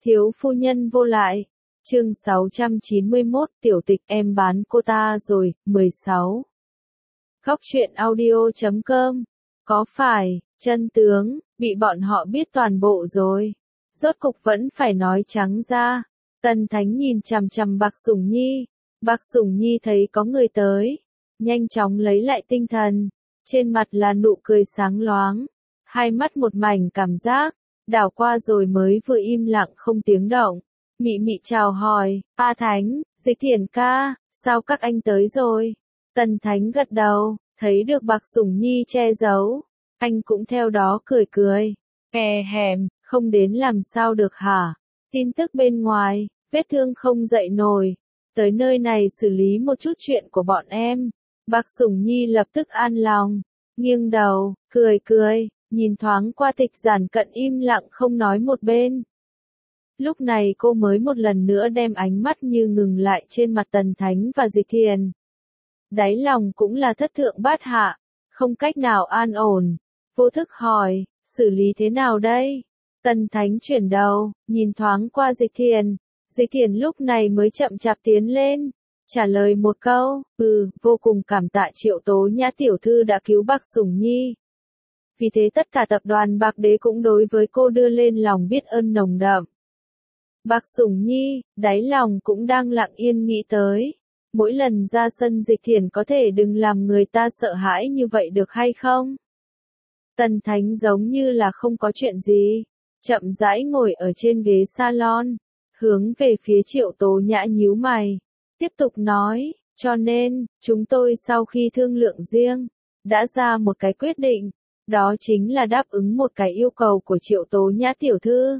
Thiếu phu nhân vô lại. Chương 691, tiểu tịch em bán cô ta rồi, 16. Góc truyện audio.com. Có phải, chân tướng, bị bọn họ biết toàn bộ rồi. Rốt cục vẫn phải nói trắng ra. Tần Thánh nhìn chằm chằm Bạc Sủng Nhi. Bạc Sủng Nhi thấy có người tới. Nhanh chóng lấy lại tinh thần. Trên mặt là nụ cười sáng loáng. Hai mắt một mảnh cảm giác. Đảo qua rồi mới vừa im lặng không tiếng động. Mị mị chào hỏi, A Thánh, Dịch Thiển ca, sao các anh tới rồi? Tần Thánh gật đầu, thấy được Bạc Sủng Nhi che giấu. Anh cũng theo đó cười cười. Hèm, không đến làm sao được hả? Tin tức bên ngoài, vết thương không dậy nổi. Tới nơi này xử lý một chút chuyện của bọn em. Bạc Sủng Nhi lập tức an lòng. Nghiêng đầu, cười, nhìn thoáng qua Tịch Giản Cận im lặng không nói một bên. Lúc này cô mới một lần nữa đem ánh mắt như ngừng lại trên mặt Tần Thánh và Dịch Thiền. Đáy lòng cũng là thất thượng bát hạ, không cách nào an ổn. Vô thức hỏi, xử lý thế nào đây? Tần Thánh chuyển đầu, nhìn thoáng qua Dịch Thiền. Dịch Thiền lúc này mới chậm chạp tiến lên, trả lời một câu, vô cùng cảm tạ Triệu Tố Nhã tiểu thư đã cứu Bạc Sủng Nhi. Vì thế tất cả tập đoàn Bạc Đế cũng đối với cô đưa lên lòng biết ơn nồng đậm. Bạc Sủng Nhi, đáy lòng cũng đang lặng yên nghĩ tới. Mỗi lần ra sân Dịch Thiển có thể đừng làm người ta sợ hãi như vậy được hay không? Tần Thánh giống như là không có chuyện gì. Chậm rãi ngồi ở trên ghế salon. Hướng về phía Triệu Tố Nhã nhíu mày. Tiếp tục nói, cho nên, chúng tôi sau khi thương lượng riêng, đã ra một cái quyết định. Đó chính là đáp ứng một cái yêu cầu của Triệu Tố Nhã tiểu thư.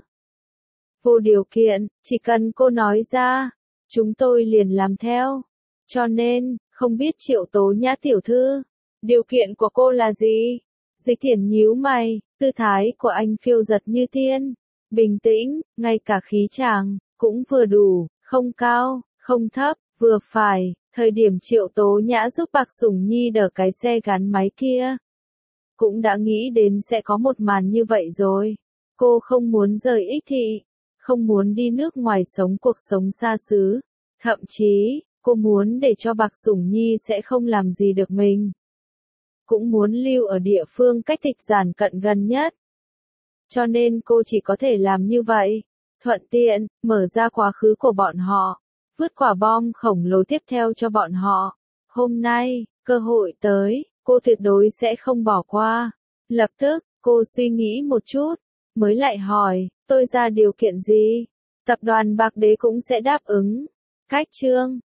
Vô điều kiện, chỉ cần cô nói ra, chúng tôi liền làm theo. Cho nên, không biết Triệu Tố Nhã tiểu thư, điều kiện của cô là gì? Dịch Thiển nhíu mày, tư thái của anh phiêu giật như tiên, bình tĩnh, ngay cả khí chàng, cũng vừa đủ, không cao, không thấp, vừa phải. Thời điểm Triệu Tố Nhã giúp Bạc Sủng Nhi đỡ cái xe gắn máy kia, cũng đã nghĩ đến sẽ có một màn như vậy rồi. Cô không muốn rời Ích Thị, không muốn đi nước ngoài sống cuộc sống xa xứ. Thậm chí, cô muốn để cho Bạc Sủng Nhi sẽ không làm gì được mình. Cũng muốn lưu ở địa phương cách Tịch Giản Cận gần nhất. Cho nên cô chỉ có thể làm như vậy. Thuận tiện, mở ra quá khứ của bọn họ. Vứt quả bom khổng lồ tiếp theo cho bọn họ. Hôm nay, cơ hội tới, cô tuyệt đối sẽ không bỏ qua. Lập tức, cô suy nghĩ một chút, mới lại hỏi, tôi ra điều kiện gì? Tập đoàn Bạc Đế cũng sẽ đáp ứng. Cách chương